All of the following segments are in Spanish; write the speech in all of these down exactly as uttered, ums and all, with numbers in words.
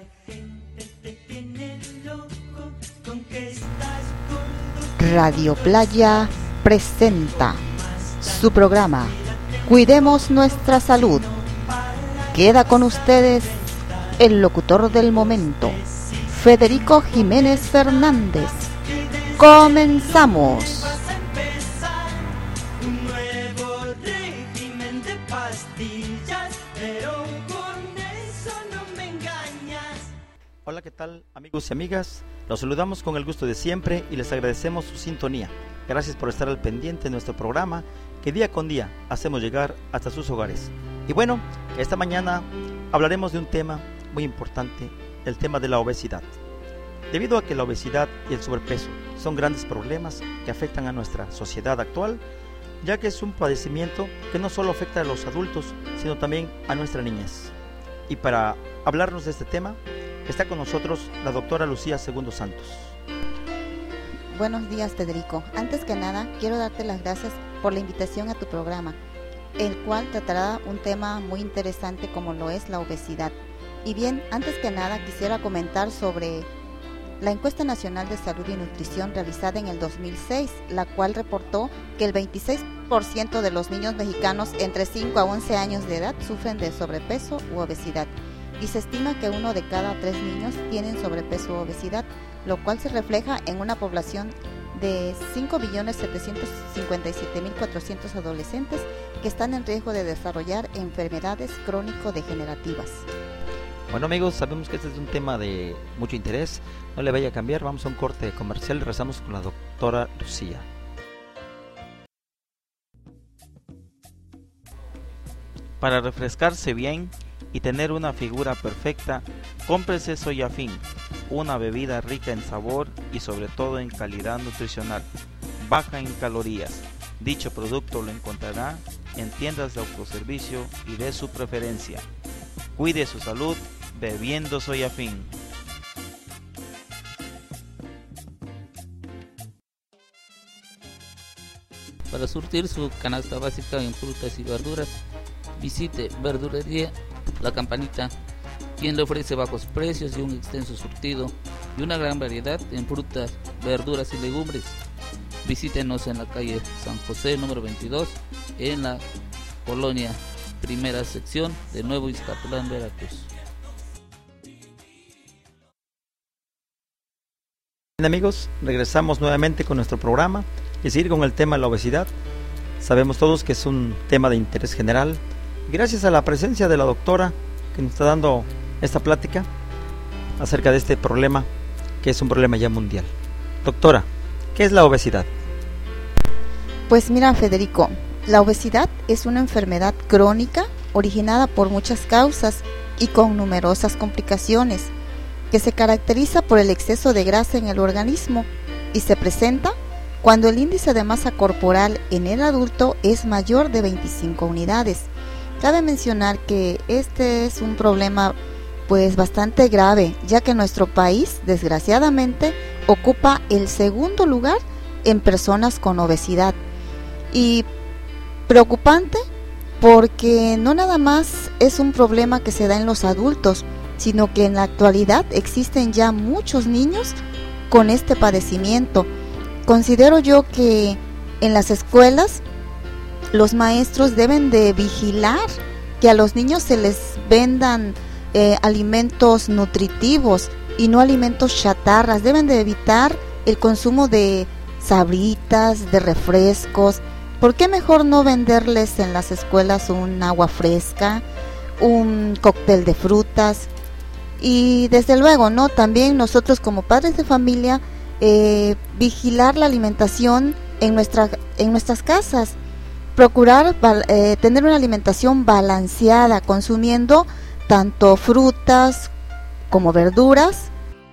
Radio Playa presenta su programa Cuidemos Nuestra Salud. Queda con ustedes el locutor del momento, Federico Jiménez Fernández. Comenzamos. Hola, ¿qué tal, amigos y amigas? Los saludamos con el gusto de siempre y les agradecemos su sintonía. Gracias por estar al pendiente de nuestro programa que día con día hacemos llegar hasta sus hogares. Y bueno, esta mañana hablaremos de un tema muy importante, el tema de la obesidad. Debido a que la obesidad y el sobrepeso son grandes problemas que afectan a nuestra sociedad actual, ya que es un padecimiento que no solo afecta a los adultos, sino también a nuestra niñez. Y para hablarnos de este tema, está con nosotros la doctora Lucía Segundo Santos. Buenos días, Federico. Antes que nada, quiero darte las gracias por la invitación a tu programa, el cual tratará un tema muy interesante como lo es la obesidad. Y bien, antes que nada quisiera comentar sobre la encuesta nacional de salud y nutrición realizada en el dos mil seis, la cual reportó que el veintiséis por ciento de los niños mexicanos entre cinco a once años de edad sufren de sobrepeso u obesidad. Y se estima que uno de cada tres niños tienen sobrepeso u obesidad, lo cual se refleja en una población de cinco millones setecientos cincuenta y siete mil cuatrocientos adolescentes que están en riesgo de desarrollar enfermedades crónico-degenerativas. Bueno, amigos, sabemos que este es un tema de mucho interés. No le vaya a cambiar, vamos a un corte comercial y regresamos con la doctora Lucía. Para refrescarse bien y tener una figura perfecta, cómprese Soyafin, una bebida rica en sabor y sobre todo en calidad nutricional, baja en calorías. Dicho producto lo encontrará en tiendas de autoservicio y de su preferencia. Cuide su salud bebiendo Soyafin. Para surtir su canasta básica en frutas y verduras, visite Verdulería La Campanita, quien le ofrece bajos precios y un extenso surtido y una gran variedad en frutas, verduras y legumbres. Visítenos en la calle San José número veintidós, en la colonia Primera Sección de Nuevo Iztapalapa, Veracruz. Bien, amigos, regresamos nuevamente con nuestro programa y seguir con el tema de la obesidad. Sabemos todos que es un tema de interés general. Gracias a la presencia de la doctora que nos está dando esta plática acerca de este problema, que es un problema ya mundial. Doctora, ¿qué es la obesidad? Pues mira, Federico, la obesidad es una enfermedad crónica originada por muchas causas y con numerosas complicaciones, que se caracteriza por el exceso de grasa en el organismo y se presenta cuando el índice de masa corporal en el adulto es mayor de veinticinco unidades. Cabe mencionar que este es un problema pues bastante grave, ya que nuestro país desgraciadamente ocupa el segundo lugar en personas con obesidad. Y preocupante porque no nada más es un problema que se da en los adultos, sino que en la actualidad existen ya muchos niños con este padecimiento. Considero yo que en las escuelas los maestros deben de vigilar que a los niños se les vendan eh, alimentos nutritivos y no alimentos chatarras. Deben de evitar el consumo de sabritas, de refrescos. ¿Por qué mejor no venderles en las escuelas un agua fresca, un cóctel de frutas? Y desde luego, ¿no? También nosotros como padres de familia eh, vigilar la alimentación en nuestra en nuestras casas. Procurar eh, tener una alimentación balanceada, consumiendo tanto frutas como verduras.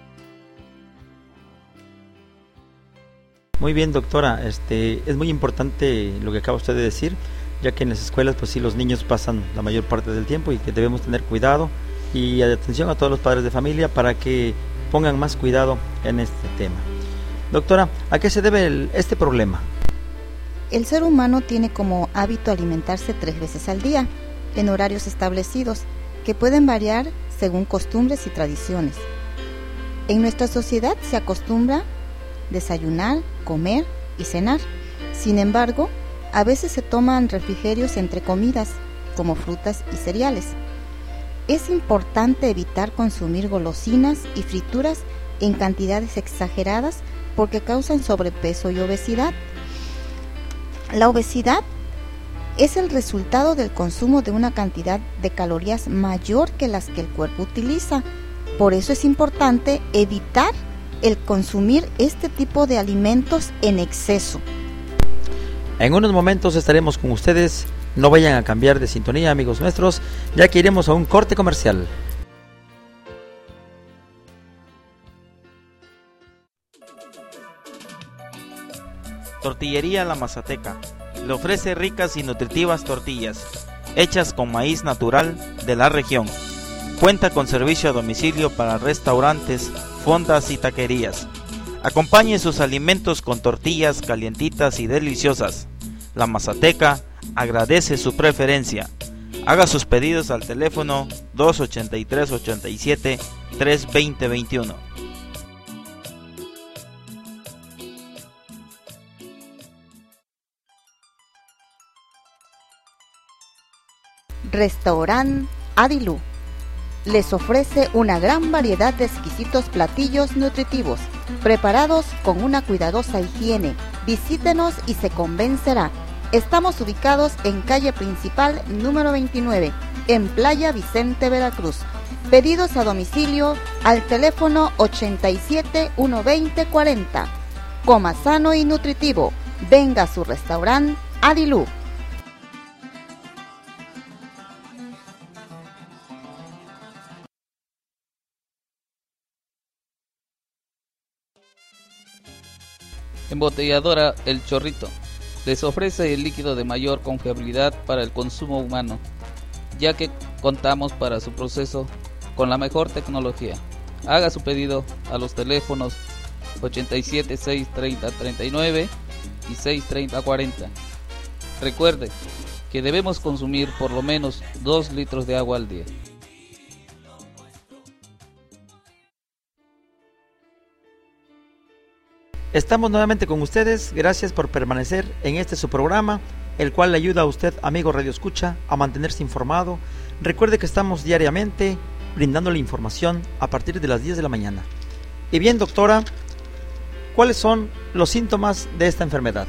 Muy bien, doctora, este es muy importante lo que acaba usted de decir, ya que en las escuelas pues sí los niños pasan la mayor parte del tiempo y que debemos tener cuidado y atención a todos los padres de familia para que pongan más cuidado en este tema. Doctora, ¿a qué se debe el, este problema? El ser humano tiene como hábito alimentarse tres veces al día, en horarios establecidos, que pueden variar según costumbres y tradiciones. En nuestra sociedad se acostumbra desayunar, comer y cenar. Sin embargo, a veces se toman refrigerios entre comidas, como frutas y cereales. Es importante evitar consumir golosinas y frituras en cantidades exageradas porque causan sobrepeso y obesidad. La obesidad es el resultado del consumo de una cantidad de calorías mayor que las que el cuerpo utiliza. Por eso es importante evitar el consumir este tipo de alimentos en exceso. En unos momentos estaremos con ustedes. No vayan a cambiar de sintonía, amigos nuestros, ya que iremos a un corte comercial. Tortillería La Mazateca le ofrece ricas y nutritivas tortillas hechas con maíz natural de la región. Cuenta con servicio a domicilio para restaurantes, fondas y taquerías. Acompañe sus alimentos con tortillas calientitas y deliciosas. La Mazateca agradece su preferencia. Haga sus pedidos al teléfono dos ochenta y tres, ochenta y siete, tres veinte, veintiuno. Restaurant Adilú les ofrece una gran variedad de exquisitos platillos nutritivos, preparados con una cuidadosa higiene. Visítenos y se convencerá. Estamos ubicados en calle principal número veintinueve, en Playa Vicente, Veracruz. Pedidos a domicilio al teléfono ochenta y siete, ciento veinte, cuarenta. Coma sano y nutritivo. Venga a su restaurante Adilú. Embotelladora El Chorrito les ofrece el líquido de mayor confiabilidad para el consumo humano, ya que contamos para su proceso con la mejor tecnología. Haga su pedido a los teléfonos ochenta y siete, seiscientos treinta, treinta y nueve y seiscientos treinta, cuarenta. Recuerde que debemos consumir por lo menos dos litros de agua al día. Estamos nuevamente con ustedes. Gracias por permanecer en este su programa, el cual le ayuda a usted, amigo Radio Escucha, a mantenerse informado. Recuerde que estamos diariamente brindándole información a partir de las diez de la mañana. Y bien, doctora, ¿cuáles son los síntomas de esta enfermedad?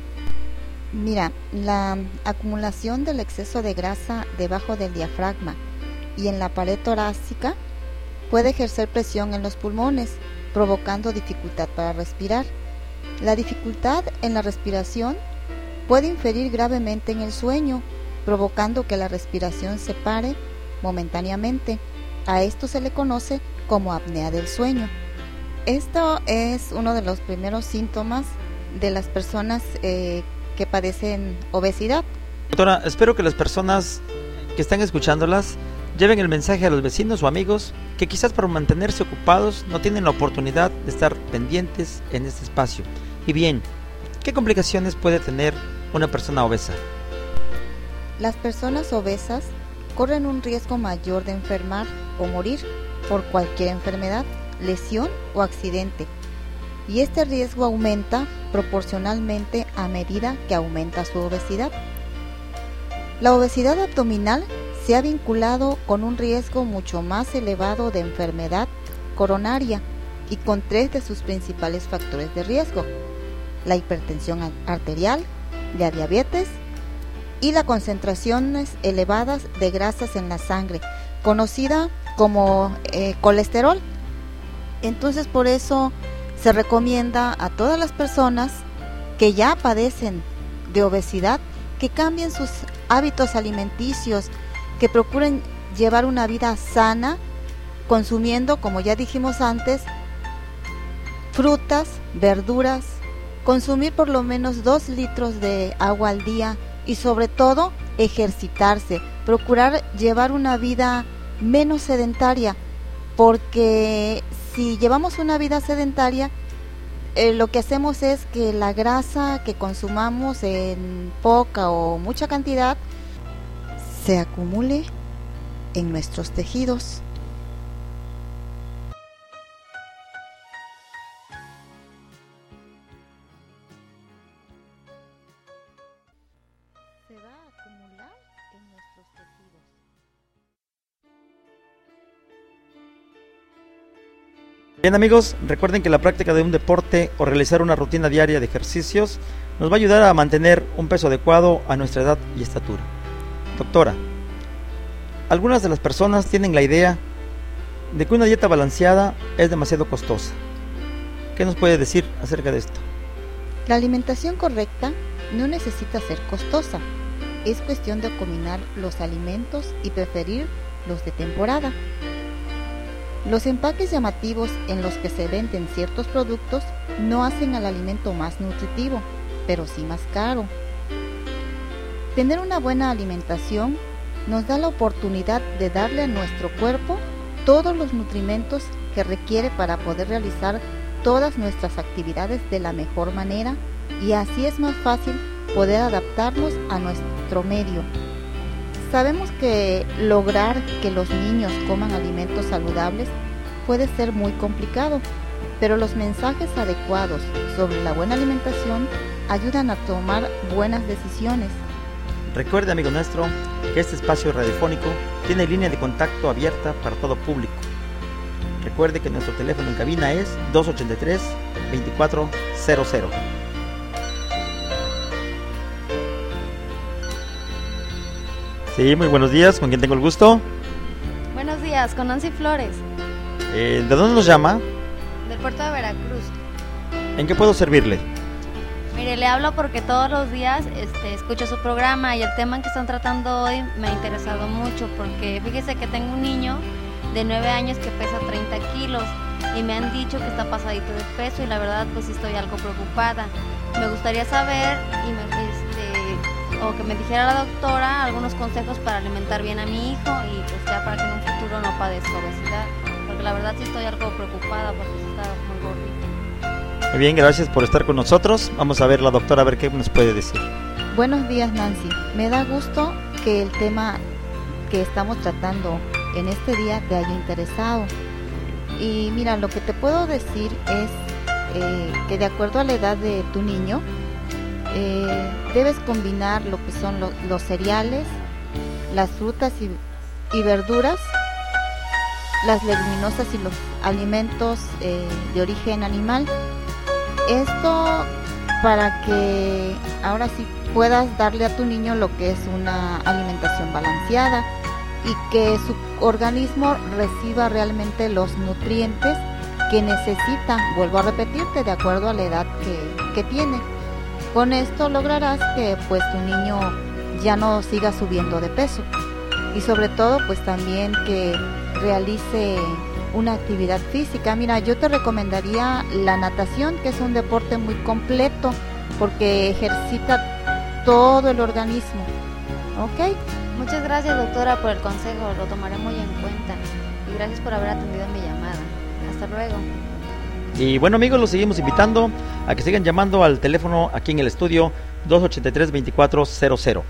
Mira, la acumulación del exceso de grasa debajo del diafragma y en la pared torácica puede ejercer presión en los pulmones, provocando dificultad para respirar. La dificultad en la respiración puede inferir gravemente en el sueño, provocando que la respiración se pare momentáneamente. A esto se le conoce como apnea del sueño. Esto es uno de los primeros síntomas de las personas eh, que padecen obesidad. Doctora, espero que las personas que están escuchándolas lleven el mensaje a los vecinos o amigos que quizás por mantenerse ocupados no tienen la oportunidad de estar pendientes en este espacio. Y bien, ¿qué complicaciones puede tener una persona obesa? Las personas obesas corren un riesgo mayor de enfermar o morir por cualquier enfermedad, lesión o accidente. Y este riesgo aumenta proporcionalmente a medida que aumenta su obesidad. La obesidad abdominal se ha vinculado con un riesgo mucho más elevado de enfermedad coronaria y con tres de sus principales factores de riesgo: la hipertensión arterial, la diabetes y las concentraciones elevadas de grasas en la sangre, conocida como eh, colesterol. Entonces, por eso se recomienda a todas las personas que ya padecen de obesidad que cambien sus hábitos alimenticios, que procuren llevar una vida sana, consumiendo, como ya dijimos antes, frutas, verduras, consumir por lo menos dos litros de agua al día y sobre todo ejercitarse, procurar llevar una vida menos sedentaria, porque si llevamos una vida sedentaria, eh, lo que hacemos es que la grasa que consumamos en poca o mucha cantidad se acumule en nuestros tejidos Bien amigos, recuerden que la práctica de un deporte o realizar una rutina diaria de ejercicios nos va a ayudar a mantener un peso adecuado a nuestra edad y estatura. Doctora, algunas de las personas tienen la idea de que una dieta balanceada es demasiado costosa. ¿Qué nos puede decir acerca de esto? La alimentación correcta no necesita ser costosa. Es cuestión de combinar los alimentos y preferir los de temporada. Los empaques llamativos en los que se venden ciertos productos no hacen al alimento más nutritivo, pero sí más caro. Tener una buena alimentación nos da la oportunidad de darle a nuestro cuerpo todos los nutrimentos que requiere para poder realizar todas nuestras actividades de la mejor manera, y así es más fácil poder adaptarnos a nuestro medio. Sabemos que lograr que los niños coman alimentos saludables puede ser muy complicado, pero los mensajes adecuados sobre la buena alimentación ayudan a tomar buenas decisiones. Recuerde, amigo nuestro, que este espacio radiofónico tiene línea de contacto abierta para todo público. Recuerde que nuestro teléfono en cabina es dos ochenta y tres, veinticuatro cero cero. Sí, muy buenos días, ¿con quién tengo el gusto? Buenos días, con Nancy Flores. Eh, ¿De dónde nos llama? Del puerto de Veracruz. ¿En qué puedo servirle? Mire, le hablo porque todos los días este, escucho su programa y el tema que están tratando hoy me ha interesado mucho, porque fíjese que tengo un niño de nueve años que pesa treinta kilos y me han dicho que está pasadito de peso y la verdad pues sí estoy algo preocupada. Me gustaría saber y me, este, o que me dijera la doctora algunos consejos para alimentar bien a mi hijo y pues ya para que en un futuro no padezca obesidad, porque la verdad sí estoy algo preocupada porque sí está muy gordito. Muy bien, gracias por estar con nosotros. Vamos a ver la doctora a ver qué nos puede decir. Buenos días, Nancy. Me da gusto que el tema que estamos tratando en este día te haya interesado. Y mira, lo que te puedo decir es eh, que de acuerdo a la edad de tu niño, eh, debes combinar lo que son lo, los cereales, las frutas y, y verduras, las leguminosas y los alimentos eh, de origen animal. Esto para que ahora sí puedas darle a tu niño lo que es una alimentación balanceada y que su organismo reciba realmente los nutrientes que necesita, vuelvo a repetirte, de acuerdo a la edad que, que tiene. Con esto lograrás que pues tu niño ya no siga subiendo de peso y sobre todo pues también que realice una actividad física. Mira, yo te recomendaría la natación, que es un deporte muy completo porque ejercita todo el organismo. ¿Ok? Muchas gracias, doctora, por el consejo, lo tomaré muy en cuenta y gracias por haber atendido mi llamada. Hasta luego. Y bueno amigos, los seguimos invitando a que sigan llamando al teléfono aquí en el estudio dos ochenta y tres, veinticuatro cero cero.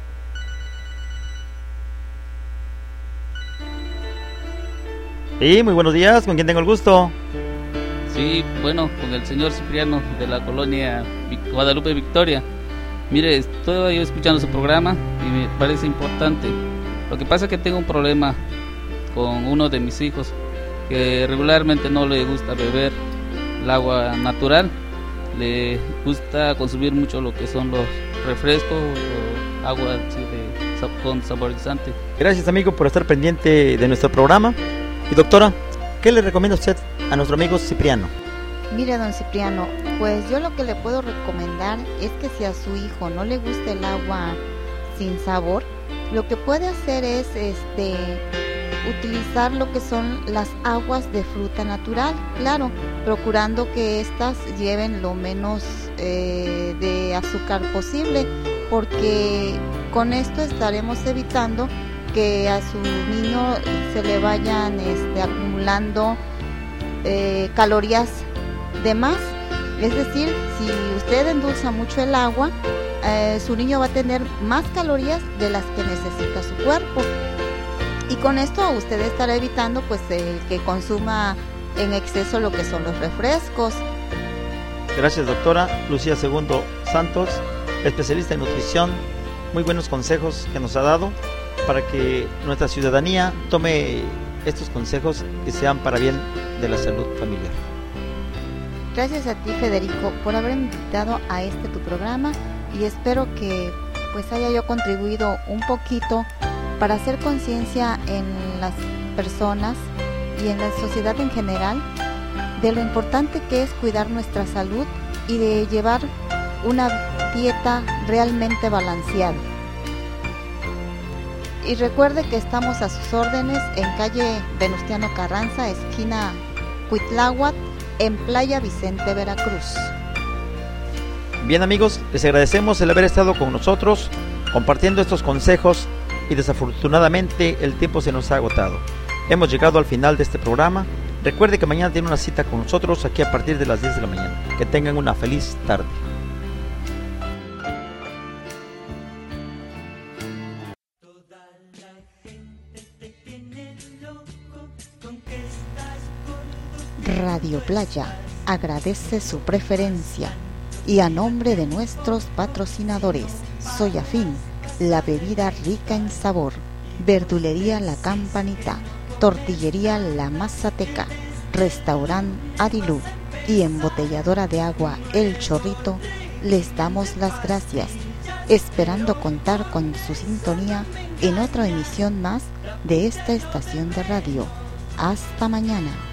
Sí, muy buenos días, ¿con quién tengo el gusto? Sí, bueno, con el señor Cipriano de la colonia Guadalupe Victoria. Mire, estoy escuchando su programa y me parece importante. Lo que pasa es que tengo un problema con uno de mis hijos que regularmente no le gusta beber el agua natural, le gusta consumir mucho lo que son los refrescos o agua así de, con saborizante. Gracias amigo por estar pendiente de nuestro programa. Y doctora, ¿qué le recomienda usted a nuestro amigo Cipriano? Mire, don Cipriano, pues yo lo que le puedo recomendar es que si a su hijo no le gusta el agua sin sabor, lo que puede hacer es este utilizar lo que son las aguas de fruta natural, claro, procurando que éstas lleven lo menos eh, de azúcar posible, porque con esto estaremos evitando que a su niño se le vayan este, acumulando eh, calorías de más. Es decir, si usted endulza mucho el agua, eh, su niño va a tener más calorías de las que necesita su cuerpo. Y con esto usted estará evitando pues eh, que consuma en exceso lo que son los refrescos. Gracias doctora Lucía Segundo Santos, especialista en nutrición. Muy buenos consejos que nos ha dado para que nuestra ciudadanía tome estos consejos que sean para bien de la salud familiar. Gracias a ti, Federico, por haber invitado a este tu programa, y espero que pues haya yo contribuido un poquito para hacer conciencia en las personas y en la sociedad en general de lo importante que es cuidar nuestra salud y de llevar una dieta realmente balanceada. Y recuerde que estamos a sus órdenes en calle Venustiano Carranza, esquina Cuitláhuac, en Playa Vicente, Veracruz. Bien, amigos, les agradecemos el haber estado con nosotros compartiendo estos consejos, y desafortunadamente el tiempo se nos ha agotado. Hemos llegado al final de este programa. Recuerde que mañana tiene una cita con nosotros aquí a partir de las diez de la mañana. Que tengan una feliz tarde. Radio Playa agradece su preferencia, y a nombre de nuestros patrocinadores, Soyafín, la bebida rica en sabor, Verdulería La Campanita, Tortillería La Mazateca, Restaurant Adilú y Embotelladora de Agua El Chorrito, les damos las gracias, esperando contar con su sintonía en otra emisión más de esta estación de radio. Hasta mañana.